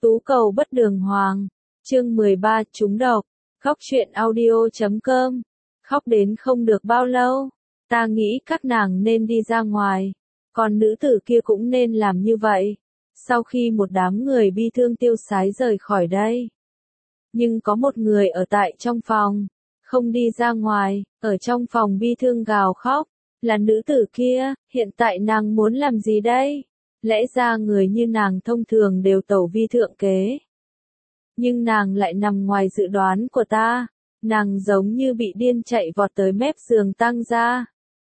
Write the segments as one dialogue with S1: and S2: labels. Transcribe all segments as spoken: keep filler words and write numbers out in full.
S1: Tú cầu bất đường hoàng. Chương mười ba trúng độc. Khóc chuyện audio chấm com. Khóc đến không được bao lâu. Ta nghĩ các nàng nên đi ra ngoài. Còn nữ tử kia cũng nên làm như vậy. Sau khi một đám người bi thương tiêu sái rời khỏi đây. Nhưng có một người ở tại trong phòng. Không đi ra ngoài, ở trong phòng bi thương gào khóc. Là nữ tử kia, hiện tại nàng muốn làm gì đây? Lẽ ra người như nàng thông thường đều tẩu vi thượng kế. Nhưng nàng lại nằm ngoài dự đoán của ta. Nàng giống như bị điên chạy vọt tới mép giường Tăng Gia.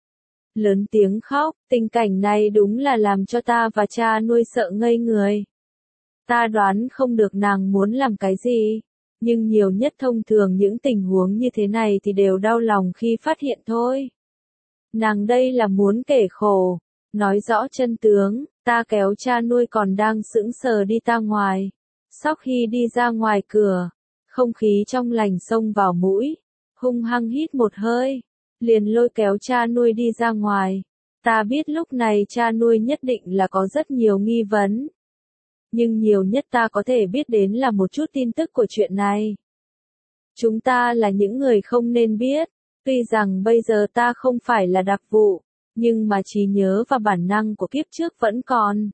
S1: Lớn tiếng khóc, tình cảnh này đúng là làm cho ta và cha nuôi sợ ngây người. Ta đoán không được nàng muốn làm cái gì. Nhưng nhiều nhất thông thường những tình huống như thế này thì đều đau lòng khi phát hiện thôi. Nàng đây là muốn kể khổ. Nói rõ chân tướng, ta kéo cha nuôi còn đang sững sờ đi ra ngoài. Sau khi đi ra ngoài cửa, không khí trong lành xông vào mũi, hung hăng hít một hơi, liền lôi kéo cha nuôi đi ra ngoài. Ta biết lúc này cha nuôi nhất định là có rất nhiều nghi vấn. Nhưng nhiều nhất ta có thể biết đến là một chút tin tức của chuyện này. Chúng ta là những người không nên biết, tuy rằng bây giờ ta không phải là đặc vụ, nhưng mà trí nhớ và bản năng của kiếp trước vẫn còn.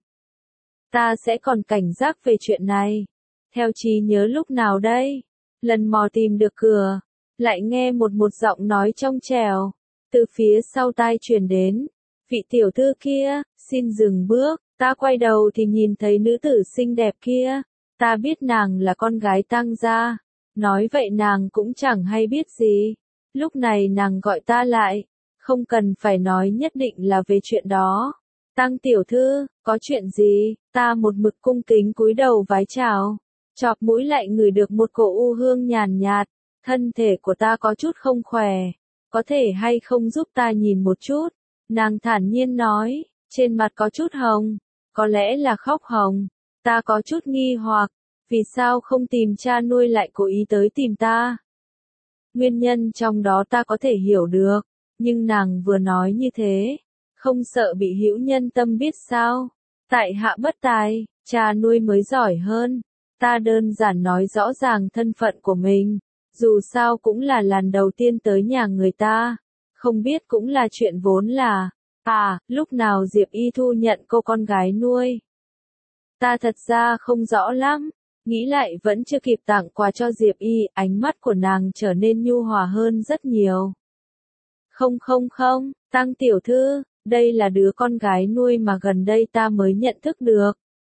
S1: Ta sẽ còn cảnh giác về chuyện này. Theo trí nhớ lúc nào đây? Lần mò tìm được cửa, lại nghe một một giọng nói trong trẻo, từ phía sau tai truyền đến. Vị tiểu thư kia, xin dừng bước. Ta quay đầu thì nhìn thấy nữ tử xinh đẹp kia. Ta biết nàng là con gái Tăng Gia. Nói vậy nàng cũng chẳng hay biết gì. Lúc này nàng gọi ta lại. Không cần phải nói nhất định là về chuyện đó. Tăng tiểu thư, có chuyện gì? Ta một mực cung kính cúi đầu vái chào. Chọc mũi lại ngửi được một cỗ u hương nhàn nhạt. Thân thể của ta có chút không khỏe. Có thể hay không giúp ta nhìn một chút? Nàng thản nhiên nói, trên mặt có chút hồng. Có lẽ là khóc hồng. Ta có chút nghi hoặc. Vì sao không tìm cha nuôi lại cố ý tới tìm ta? Nguyên nhân trong đó ta có thể hiểu được. Nhưng nàng vừa nói như thế. Không sợ bị hữu nhân tâm biết sao? Tại hạ bất tài, cha nuôi mới giỏi hơn. Ta đơn giản nói rõ ràng thân phận của mình. Dù sao cũng là lần đầu tiên tới nhà người ta. Không biết cũng là chuyện vốn là. À, lúc nào Diệp Y thu nhận cô con gái nuôi? Ta thật ra không rõ lắm. Nghĩ lại vẫn chưa kịp tặng quà cho Diệp Y. Ánh mắt của nàng trở nên nhu hòa hơn rất nhiều. Không không không, Tăng tiểu thư, đây là đứa con gái nuôi mà gần đây ta mới nhận thức được.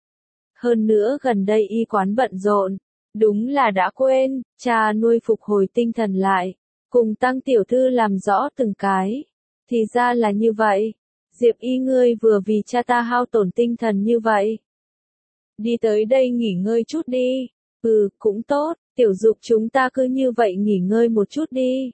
S1: Hơn nữa gần đây y quán bận rộn, đúng là đã quên. Cha nuôi phục hồi tinh thần lại, cùng Tăng tiểu thư làm rõ từng cái. Thì ra là như vậy. Diệp Y ngươi vừa vì cha ta hao tổn tinh thần như vậy. Đi tới đây nghỉ ngơi chút đi. Ừ, cũng tốt, tiểu dục chúng ta cứ như vậy nghỉ ngơi một chút đi.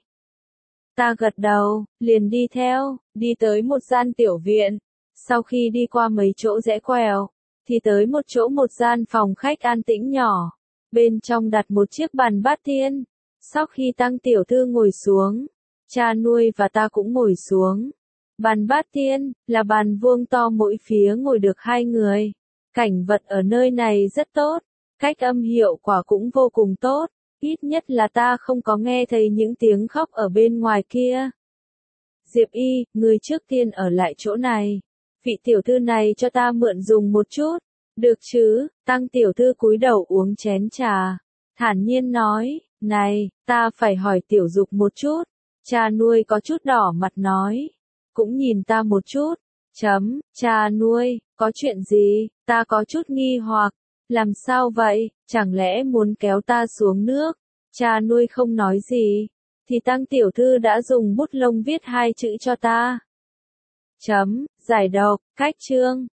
S1: Ta gật đầu, liền đi theo, đi tới một gian tiểu viện. Sau khi đi qua mấy chỗ rẽ quẹo, thì tới một chỗ một gian phòng khách an tĩnh nhỏ. Bên trong đặt một chiếc bàn bát tiên. Sau khi Tăng tiểu thư ngồi xuống, cha nuôi và ta cũng ngồi xuống. Bàn bát tiên, là bàn vuông to mỗi phía ngồi được hai người. Cảnh vật ở nơi này rất tốt, cách âm hiệu quả cũng vô cùng tốt. Ít nhất là ta không có nghe thấy những tiếng khóc ở bên ngoài kia. Diệp Y, người trước tiên ở lại chỗ này. Vị tiểu thư này cho ta mượn dùng một chút. Được chứ? Tăng tiểu thư cúi đầu uống chén trà. Thản nhiên nói, này, ta phải hỏi tiểu dục một chút. Cha nuôi có chút đỏ mặt nói. Cũng nhìn ta một chút. Chấm, cha nuôi, có chuyện gì? Ta có chút nghi hoặc. Làm sao vậy? Chẳng lẽ muốn kéo ta xuống nước? Cha nuôi không nói gì. Thì Tăng tiểu thư đã dùng bút lông viết hai chữ cho ta. Chấm, giải độc, cách chương.